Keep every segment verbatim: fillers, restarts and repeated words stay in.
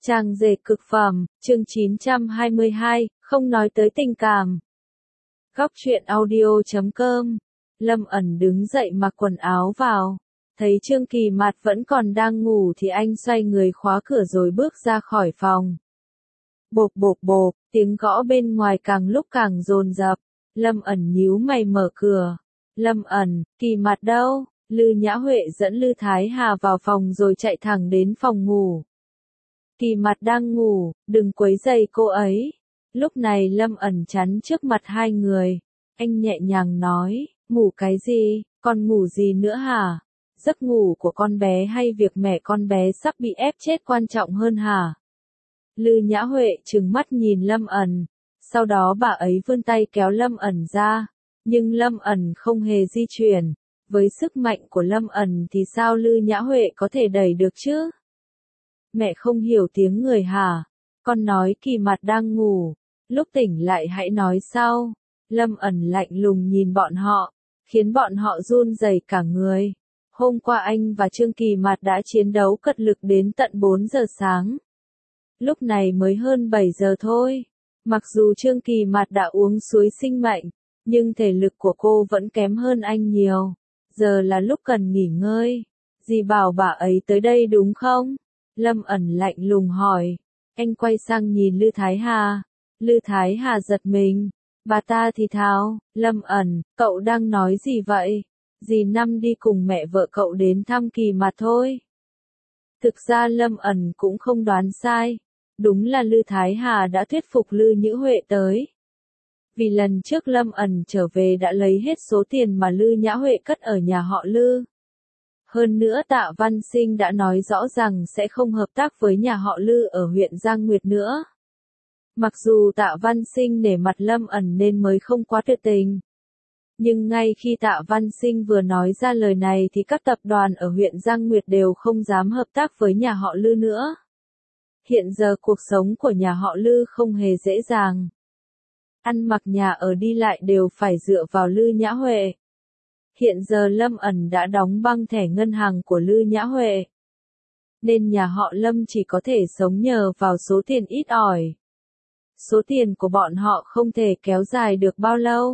Trang dệt cực phẩm, chương chín trăm hai mươi hai, không nói tới tình cảm. Góc truyện audio chấm com. Lâm ẩn đứng dậy mặc quần áo vào. Thấy Trương Kỳ Mạt vẫn còn đang ngủ thì anh xoay người khóa cửa rồi bước ra khỏi phòng. Bộp bộp bộp, tiếng gõ bên ngoài càng lúc càng dồn dập. Lâm ẩn nhíu mày mở cửa. Lâm ẩn, Kỳ Mạt đâu? Lư Nhã Huệ dẫn Lư Thái Hà vào phòng rồi chạy thẳng đến phòng ngủ. Kỳ Mạt đang ngủ, đừng quấy rầy cô ấy. Lúc này Lâm ẩn chắn trước mặt hai người. Anh nhẹ nhàng nói, ngủ cái gì, còn ngủ gì nữa hả? Giấc ngủ của con bé hay việc mẹ con bé sắp bị ép chết quan trọng hơn hả? Lư Nhã Huệ trừng mắt nhìn Lâm ẩn. Sau đó bà ấy vươn tay kéo Lâm ẩn ra. Nhưng Lâm ẩn không hề di chuyển. Với sức mạnh của Lâm ẩn thì sao Lư Nhã Huệ có thể đẩy được chứ? Mẹ không hiểu tiếng người hả? Con nói Kỳ Mạt đang ngủ. Lúc tỉnh lại hãy nói sau. Lâm ẩn lạnh lùng nhìn bọn họ, khiến bọn họ run rẩy cả người. Hôm qua anh và Trương Kỳ Mạt đã chiến đấu cật lực đến tận bốn giờ sáng. Lúc này mới hơn bảy giờ thôi. Mặc dù Trương Kỳ Mạt đã uống suối sinh mệnh, nhưng thể lực của cô vẫn kém hơn anh nhiều. Giờ là lúc cần nghỉ ngơi. Dì bảo bà ấy tới đây đúng không? Lâm ẩn lạnh lùng hỏi. Anh quay sang nhìn Lư Thái Hà. Lư Thái Hà giật mình. Bà ta thì thào, Lâm ẩn, cậu đang nói gì vậy? Dì Năm đi cùng mẹ vợ cậu đến thăm Kỳ Mạt thôi. Thực ra Lâm ẩn cũng không đoán sai. Đúng là Lư Thái Hà đã thuyết phục Lư Nhữ Huệ tới. Vì lần trước Lâm ẩn trở về đã lấy hết số tiền mà Lư Nhã Huệ cất ở nhà họ Lư. Hơn nữa Tạ Văn Sinh đã nói rõ rằng sẽ không hợp tác với nhà họ Lư ở huyện Giang Nguyệt nữa. Mặc dù Tạ Văn Sinh nể mặt Lâm ẩn nên mới không quá tuyệt tình. Nhưng ngay khi Tạ Văn Sinh vừa nói ra lời này thì các tập đoàn ở huyện Giang Nguyệt đều không dám hợp tác với nhà họ Lư nữa. Hiện giờ cuộc sống của nhà họ Lư không hề dễ dàng. Ăn mặc nhà ở đi lại đều phải dựa vào Lư Nhã Huệ. Hiện giờ Lâm ẩn đã đóng băng thẻ ngân hàng của Lư Nhã Huệ. Nên nhà họ Lâm chỉ có thể sống nhờ vào số tiền ít ỏi. Số tiền của bọn họ không thể kéo dài được bao lâu.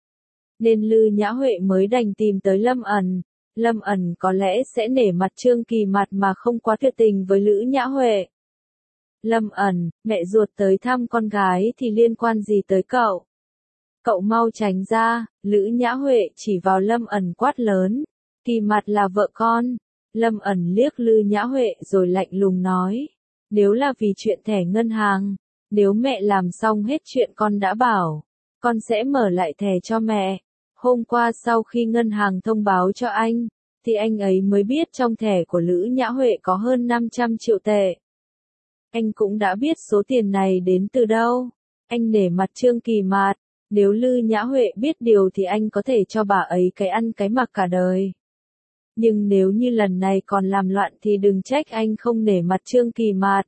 Nên Lư Nhã Huệ mới đành tìm tới Lâm ẩn. Lâm ẩn có lẽ sẽ nể mặt Trương Kỳ Mạt mà không quá tuyệt tình với Lữ Nhã Huệ. Lâm ẩn, mẹ ruột tới thăm con gái thì liên quan gì tới cậu? Cậu mau tránh ra, Lữ Nhã Huệ chỉ vào Lâm ẩn quát lớn. Kỳ Mạt là vợ con. Lâm ẩn liếc Lư Nhã Huệ rồi lạnh lùng nói. Nếu là vì chuyện thẻ ngân hàng, nếu mẹ làm xong hết chuyện con đã bảo, con sẽ mở lại thẻ cho mẹ. Hôm qua sau khi ngân hàng thông báo cho anh, thì anh ấy mới biết trong thẻ của Lữ Nhã Huệ có hơn năm trăm triệu tệ. Anh cũng đã biết số tiền này đến từ đâu. Anh nể mặt Trương Kỳ Mạt. Nếu Lư Nhã Huệ biết điều thì anh có thể cho bà ấy cái ăn cái mặc cả đời. Nhưng nếu như lần này còn làm loạn thì đừng trách anh không nể mặt Trương Kỳ Mạt.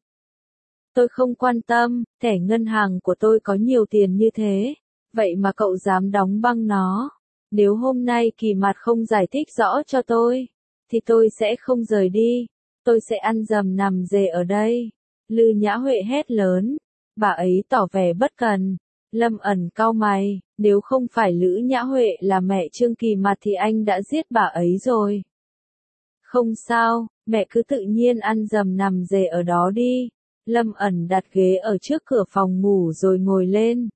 Tôi không quan tâm, thẻ ngân hàng của tôi có nhiều tiền như thế. Vậy mà cậu dám đóng băng nó. Nếu hôm nay Kỳ Mạt không giải thích rõ cho tôi, thì tôi sẽ không rời đi. Tôi sẽ ăn dầm nằm dề ở đây. Lư Nhã Huệ hét lớn. Bà ấy tỏ vẻ bất cần. Lâm ẩn cau mày, nếu không phải Lữ Nhã Huệ là mẹ Trương Kỳ Mạt thì anh đã giết bà ấy rồi. Không sao, mẹ cứ tự nhiên ăn dầm nằm dề ở đó đi. Lâm ẩn đặt ghế ở trước cửa phòng ngủ rồi ngồi lên.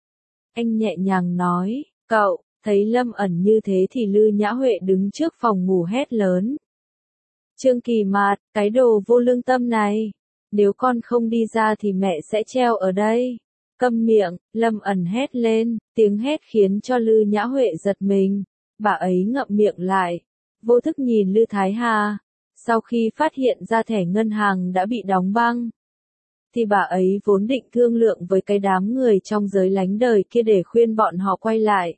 Anh nhẹ nhàng nói, cậu, thấy Lâm ẩn như thế thì Lư Nhã Huệ đứng trước phòng ngủ hét lớn. Trương Kỳ Mạt, cái đồ vô lương tâm này. Nếu con không đi ra thì mẹ sẽ treo ở đây. Câm miệng, Lâm ẩn hét lên, tiếng hét khiến cho Lư Nhã Huệ giật mình. Bà ấy ngậm miệng lại, vô thức nhìn Lư Thái Hà. Sau khi phát hiện ra thẻ ngân hàng đã bị đóng băng, thì bà ấy vốn định thương lượng với cái đám người trong giới lánh đời kia để khuyên bọn họ quay lại.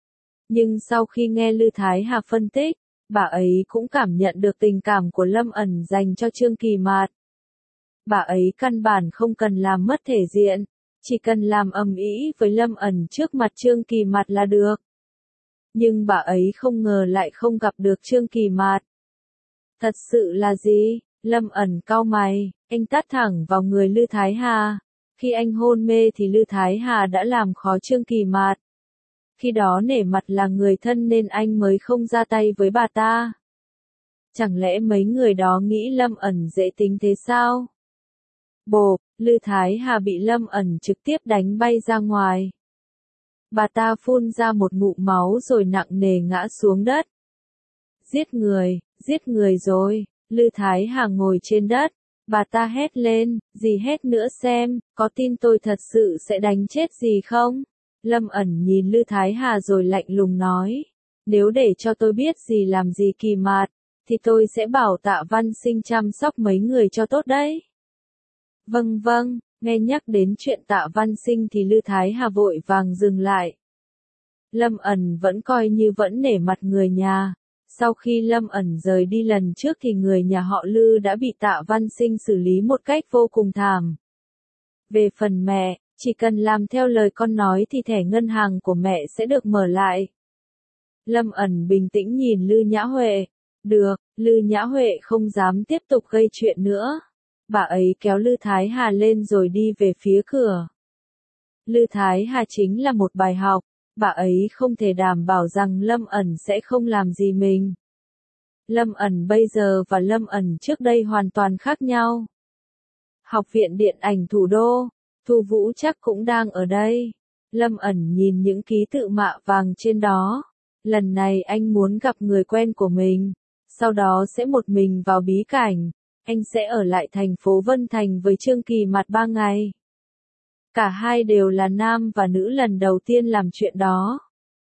Nhưng sau khi nghe Lư Thái Hà phân tích, bà ấy cũng cảm nhận được tình cảm của Lâm ẩn dành cho Trương Kỳ Mạt. Bà ấy căn bản không cần làm mất thể diện, chỉ cần làm ầm ĩ với Lâm ẩn trước mặt Trương Kỳ Mạt là được. Nhưng bà ấy không ngờ lại không gặp được Trương Kỳ Mạt. Thật sự là gì? Lâm ẩn cau mày, Anh tát thẳng vào người Lư Thái Hà. Khi anh hôn mê thì Lư Thái Hà đã làm khó Trương Kỳ Mạt. Khi đó nể mặt là người thân nên anh mới không ra tay với bà ta. Chẳng lẽ mấy người đó nghĩ Lâm ẩn dễ tính thế sao? Bộp, Lư Thái Hà bị Lâm ẩn trực tiếp đánh bay ra ngoài. Bà ta phun ra một ngụm máu rồi nặng nề ngã xuống đất. Giết người, giết người rồi, Lư Thái Hà ngồi trên đất. Bà ta hét lên, gì hét nữa xem, có tin tôi thật sự sẽ đánh chết gì không? Lâm ẩn nhìn Lư Thái Hà rồi lạnh lùng nói, nếu để cho tôi biết gì làm gì Kỳ Mạt, thì tôi sẽ bảo Tạ Văn Sinh chăm sóc mấy người cho tốt đấy. Vâng vâng, nghe nhắc đến chuyện Tạ Văn Sinh thì Lư Thái Hà vội vàng dừng lại. Lâm ẩn vẫn coi như vẫn nể mặt người nhà. Sau khi Lâm ẩn rời đi lần trước thì người nhà họ Lư đã bị Tạ Văn Sinh xử lý một cách vô cùng thảm. Về phần mẹ, chỉ cần làm theo lời con nói thì thẻ ngân hàng của mẹ sẽ được mở lại. Lâm ẩn bình tĩnh nhìn Lư Nhã Huệ. Được, Lư Nhã Huệ không dám tiếp tục gây chuyện nữa. Bà ấy kéo Lư Thái Hà lên rồi đi về phía cửa. Lư Thái Hà chính là một bài học. Bà ấy không thể đảm bảo rằng Lâm ẩn sẽ không làm gì mình. Lâm ẩn bây giờ và Lâm ẩn trước đây hoàn toàn khác nhau. Học viện điện ảnh thủ đô, Thu Vũ chắc cũng đang ở đây. Lâm ẩn nhìn những ký tự mạ vàng trên đó. Lần này anh muốn gặp người quen của mình. Sau đó sẽ một mình vào bí cảnh. Anh sẽ ở lại thành phố Vân Thành với Trương Kỳ Mạt ba ngày. Cả hai đều là nam và nữ lần đầu tiên làm chuyện đó.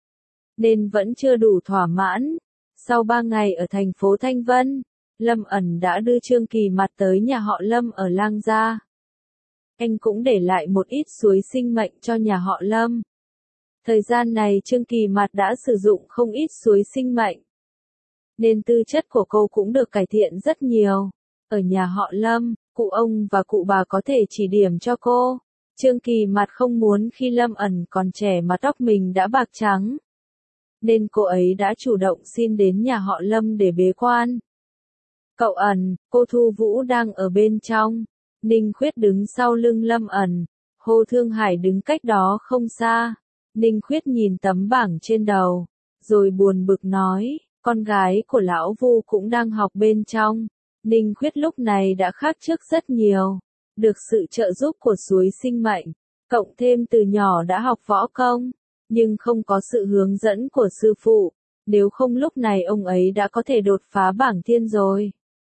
Nên vẫn chưa đủ thỏa mãn. Sau ba ngày ở thành phố Thanh Vân, Lâm ẩn đã đưa Trương Kỳ Mạt tới nhà họ Lâm ở Lang Gia. Anh cũng để lại một ít suối sinh mệnh cho nhà họ Lâm. Thời gian này Trương Kỳ Mạt đã sử dụng không ít suối sinh mệnh. Nên tư chất của cô cũng được cải thiện rất nhiều. Ở nhà họ Lâm, cụ ông và cụ bà có thể chỉ điểm cho cô. Trương Kỳ Mạt không muốn khi Lâm ẩn còn trẻ mà tóc mình đã bạc trắng. Nên cô ấy đã chủ động xin đến nhà họ Lâm để bế quan. Cậu ẩn, cô Thu Vũ đang ở bên trong. Ninh Khuyết đứng sau lưng Lâm ẩn. Hồ Thương Hải đứng cách đó không xa. Ninh Khuyết nhìn tấm bảng trên đầu. Rồi buồn bực nói, con gái của lão Vu cũng đang học bên trong. Ninh Khuyết lúc này đã khác trước rất nhiều. Được sự trợ giúp của suối sinh mệnh, cộng thêm từ nhỏ đã học võ công, nhưng không có sự hướng dẫn của sư phụ, nếu không lúc này ông ấy đã có thể đột phá bảng thiên rồi.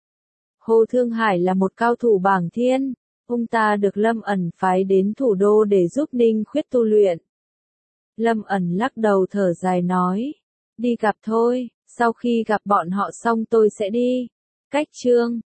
Hồ Thương Hải là một cao thủ bảng thiên, ông ta được Lâm ẩn phái đến thủ đô để giúp Ninh Khuyết tu luyện. Lâm ẩn lắc đầu thở dài nói, đi gặp thôi, sau khi gặp bọn họ xong tôi sẽ đi. Cách chương